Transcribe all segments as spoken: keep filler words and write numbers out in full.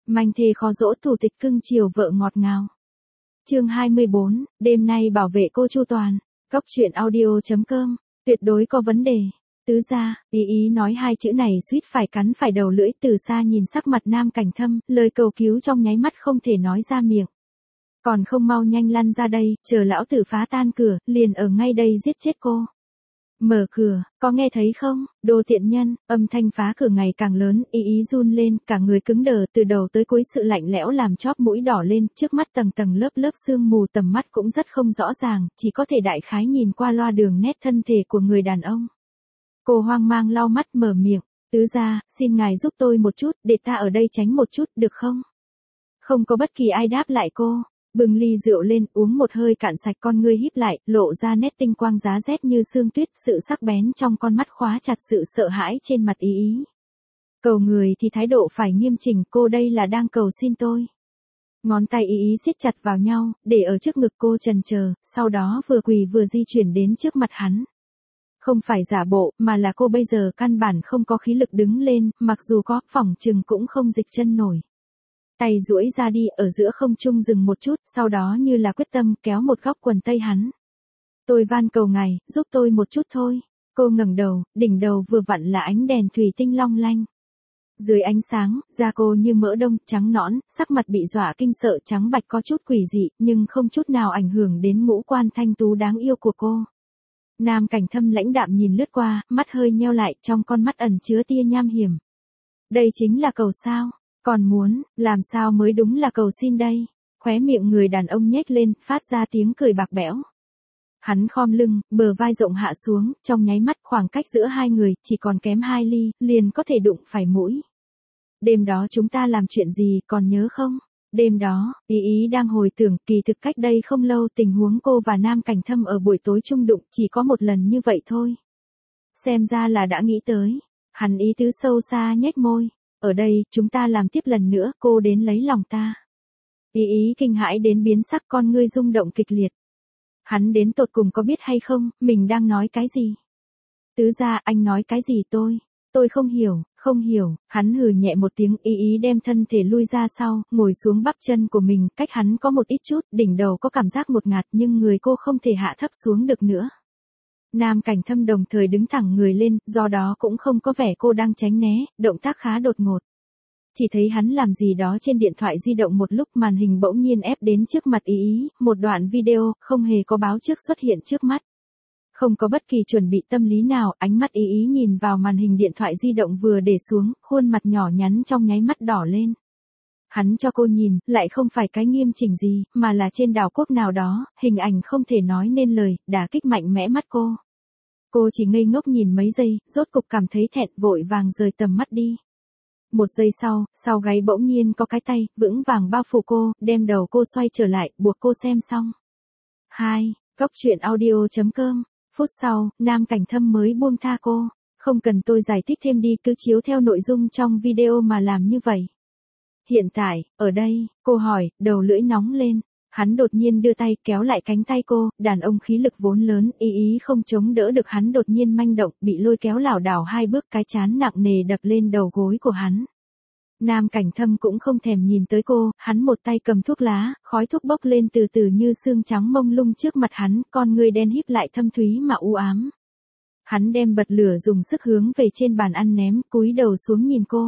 Manh thê khó dỗ thủ tịch cưng chiều vợ ngọt ngào. Chương hai mươi bốn, đêm nay bảo vệ cô chu toàn. Cóc truyện audio chấm com, tuyệt đối có vấn đề. Tứ gia, ý ý nói hai chữ này suýt phải cắn phải đầu lưỡi, từ xa nhìn sắc mặt Nam Cảnh Thâm, lời cầu cứu trong nháy mắt không thể nói ra miệng. Còn không mau nhanh lăn ra đây, chờ lão tử phá tan cửa, liền ở ngay đây giết chết cô. Mở cửa, có nghe thấy không, đồ tiện nhân, âm thanh phá cửa ngày càng lớn, ý ý run lên, cả người cứng đờ, từ đầu tới cuối sự lạnh lẽo làm chóp mũi đỏ lên, trước mắt tầng tầng lớp lớp sương mù, tầm mắt cũng rất không rõ ràng, chỉ có thể đại khái nhìn qua loa đường nét thân thể của người đàn ông. Cô hoang mang lau mắt mở miệng, tứ gia, xin ngài giúp tôi một chút, để ta ở đây tránh một chút, được không? Không có bất kỳ ai đáp lại cô. Bừng ly rượu lên, uống một hơi cạn sạch, con ngươi híp lại, lộ ra nét tinh quang giá rét như sương tuyết, sự sắc bén trong con mắt khóa chặt sự sợ hãi trên mặt ý ý. Cầu người thì thái độ phải nghiêm chỉnh, cô đây là đang cầu xin tôi. Ngón tay ý ý siết chặt vào nhau, để ở trước ngực cô trần chờ, sau đó vừa quỳ vừa di chuyển đến trước mặt hắn. Không phải giả bộ, mà là cô bây giờ căn bản không có khí lực đứng lên, mặc dù có, phỏng chừng cũng không dịch chân nổi. Tay duỗi ra đi, ở giữa không trung dừng một chút, sau đó như là quyết tâm kéo một góc quần tây hắn. Tôi van cầu ngài, giúp tôi một chút thôi. Cô ngẩng đầu, đỉnh đầu vừa vặn là ánh đèn thủy tinh long lanh. Dưới ánh sáng, da cô như mỡ đông, trắng nõn, sắc mặt bị dọa kinh sợ trắng bạch có chút quỷ dị, nhưng không chút nào ảnh hưởng đến ngũ quan thanh tú đáng yêu của cô. Nam Cảnh Thâm lãnh đạm nhìn lướt qua, mắt hơi nheo lại, trong con mắt ẩn chứa tia nham hiểm. Đây chính là cầu sao? Còn muốn, làm sao mới đúng là cầu xin đây? Khóe miệng người đàn ông nhếch lên, phát ra tiếng cười bạc bẽo. Hắn khom lưng, bờ vai rộng hạ xuống, trong nháy mắt khoảng cách giữa hai người, chỉ còn kém hai ly, liền có thể đụng phải mũi. Đêm đó chúng ta làm chuyện gì, còn nhớ không? Đêm đó, ý ý đang hồi tưởng, kỳ thực cách đây không lâu tình huống cô và Nam Cảnh Thâm ở buổi tối chung đụng, chỉ có một lần như vậy thôi. Xem ra là đã nghĩ tới. Hắn ý tứ sâu xa nhếch môi. Ở đây, chúng ta làm tiếp lần nữa, cô đến lấy lòng ta. Ý ý kinh hãi đến biến sắc, con ngươi rung động kịch liệt. Hắn đến tột cùng có biết hay không, mình đang nói cái gì? Tứ gia, anh nói cái gì tôi? Tôi không hiểu, không hiểu, hắn hừ nhẹ một tiếng, ý ý đem thân thể lui ra sau, ngồi xuống bắp chân của mình, cách hắn có một ít chút, đỉnh đầu có cảm giác ngột ngạt nhưng người cô không thể hạ thấp xuống được nữa. Nam Cảnh Thâm đồng thời đứng thẳng người lên, do đó cũng không có vẻ cô đang tránh né, động tác khá đột ngột. Chỉ thấy hắn làm gì đó trên điện thoại di động một lúc, màn hình bỗng nhiên ép đến trước mặt ý ý, một đoạn video, không hề có báo trước xuất hiện trước mắt. Không có bất kỳ chuẩn bị tâm lý nào, ánh mắt ý ý nhìn vào màn hình điện thoại di động vừa để xuống, khuôn mặt nhỏ nhắn trong nháy mắt đỏ lên. Hắn cho cô nhìn, lại không phải cái nghiêm chỉnh gì, mà là trên đảo quốc nào đó, hình ảnh không thể nói nên lời, đả kích mạnh mẽ mắt cô. Cô chỉ ngây ngốc nhìn mấy giây, rốt cục cảm thấy thẹn, vội vàng rời tầm mắt đi. Một giây sau, sau gáy bỗng nhiên có cái tay, vững vàng bao phủ cô, đem đầu cô xoay trở lại, buộc cô xem xong. hai. Cóc truyện audio chấm com. Phút sau, Nam Cảnh Thâm mới buông tha cô. Không cần tôi giải thích thêm đi, cứ chiếu theo nội dung trong video mà làm như vậy. Hiện tại, ở đây, cô hỏi, đầu lưỡi nóng lên. Hắn đột nhiên đưa tay kéo lại cánh tay cô, đàn ông khí lực vốn lớn, ý ý không chống đỡ được hắn đột nhiên manh động, bị lôi kéo lảo đảo hai bước, cái chán nặng nề đập lên đầu gối của hắn. Nam Cảnh Thâm cũng không thèm nhìn tới cô, hắn một tay cầm thuốc lá, khói thuốc bốc lên từ từ như sương trắng mông lung trước mặt hắn, con người đen híp lại thâm thúy mà u ám. Hắn đem bật lửa dùng sức hướng về trên bàn ăn ném, cúi đầu xuống nhìn cô.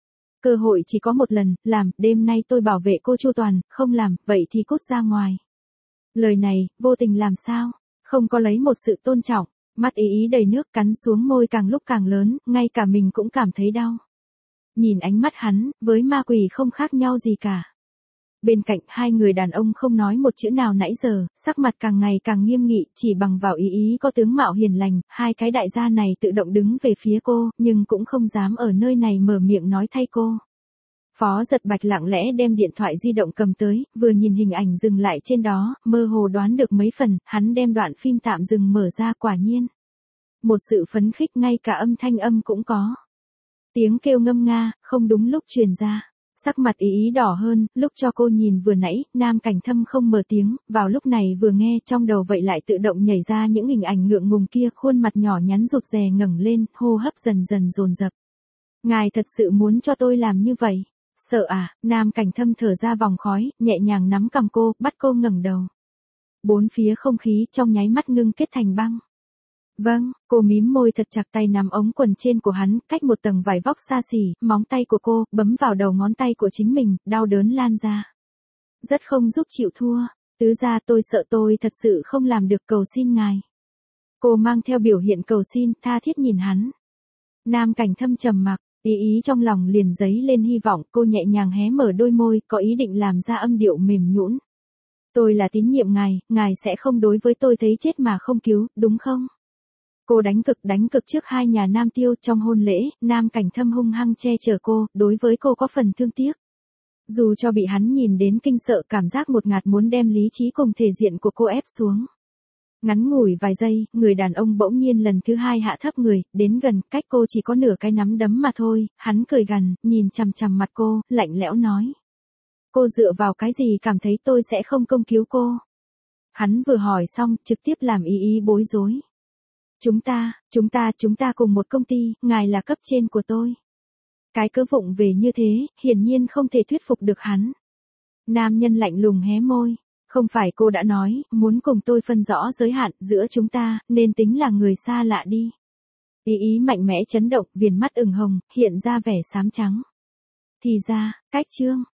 Cơ hội chỉ có một lần, làm, đêm nay tôi bảo vệ cô chu toàn, không làm, vậy thì cút ra ngoài. Lời này, vô tình làm sao? Không có lấy một sự tôn trọng, mắt ý ý đầy nước cắn xuống môi càng lúc càng lớn, ngay cả mình cũng cảm thấy đau. Nhìn ánh mắt hắn, với ma quỷ không khác nhau gì cả. Bên cạnh hai người đàn ông không nói một chữ nào nãy giờ, sắc mặt càng ngày càng nghiêm nghị, chỉ bằng vào ý ý có tướng mạo hiền lành, hai cái đại gia này tự động đứng về phía cô, nhưng cũng không dám ở nơi này mở miệng nói thay cô. Phó Giật Bạch lặng lẽ đem điện thoại di động cầm tới, vừa nhìn hình ảnh dừng lại trên đó, mơ hồ đoán được mấy phần, hắn đem đoạn phim tạm dừng mở ra, quả nhiên. Một sự phấn khích ngay cả âm thanh âm cũng có. Tiếng kêu ngâm nga, không đúng lúc truyền ra. Sắc mặt ý ý đỏ hơn, lúc cho cô nhìn vừa nãy, Nam Cảnh Thâm không mở tiếng, vào lúc này vừa nghe trong đầu vậy lại tự động nhảy ra những hình ảnh ngượng ngùng kia, khuôn mặt nhỏ nhắn rụt rè ngẩng lên, hô hấp dần dần dồn dập. Ngài thật sự muốn cho tôi làm như vậy? Sợ à, Nam Cảnh Thâm thở ra vòng khói, nhẹ nhàng nắm cằm cô, bắt cô ngẩng đầu. Bốn phía không khí trong nháy mắt ngưng kết thành băng. Vâng, cô mím môi thật chặt, tay nắm ống quần trên của hắn, cách một tầng vải vóc xa xỉ, móng tay của cô, bấm vào đầu ngón tay của chính mình, đau đớn lan ra. Rất không giúp chịu thua, tứ gia tôi sợ tôi thật sự không làm được, cầu xin ngài. Cô mang theo biểu hiện cầu xin, tha thiết nhìn hắn. Nam Cảnh Thâm trầm mặc, ý ý trong lòng liền dấy lên hy vọng, cô nhẹ nhàng hé mở đôi môi, có ý định làm ra âm điệu mềm nhũn. Tôi là tín nhiệm ngài, ngài sẽ không đối với tôi thấy chết mà không cứu, đúng không? Cô đánh cực đánh cực trước hai nhà Nam Tiêu, trong hôn lễ, Nam Cảnh Thâm hung hăng che chở cô, đối với cô có phần thương tiếc. Dù cho bị hắn nhìn đến kinh sợ, cảm giác ngột ngạt muốn đem lý trí cùng thể diện của cô ép xuống. Ngắn ngủi vài giây, người đàn ông bỗng nhiên lần thứ hai hạ thấp người, đến gần, cách cô chỉ có nửa cái nắm đấm mà thôi, hắn cười gằn, nhìn chằm chằm mặt cô, lạnh lẽo nói. Cô dựa vào cái gì cảm thấy tôi sẽ không công cứu cô? Hắn vừa hỏi xong, trực tiếp làm ý ý bối rối. Chúng ta, chúng ta, chúng ta cùng một công ty, ngài là cấp trên của tôi. Cái cớ vụng về như thế, hiển nhiên không thể thuyết phục được hắn. Nam nhân lạnh lùng hé môi. Không phải cô đã nói, muốn cùng tôi phân rõ giới hạn giữa chúng ta, nên tính là người xa lạ đi. Ý ý mạnh mẽ chấn động, viền mắt ửng hồng, hiện ra vẻ xám trắng. Thì ra, cách chương.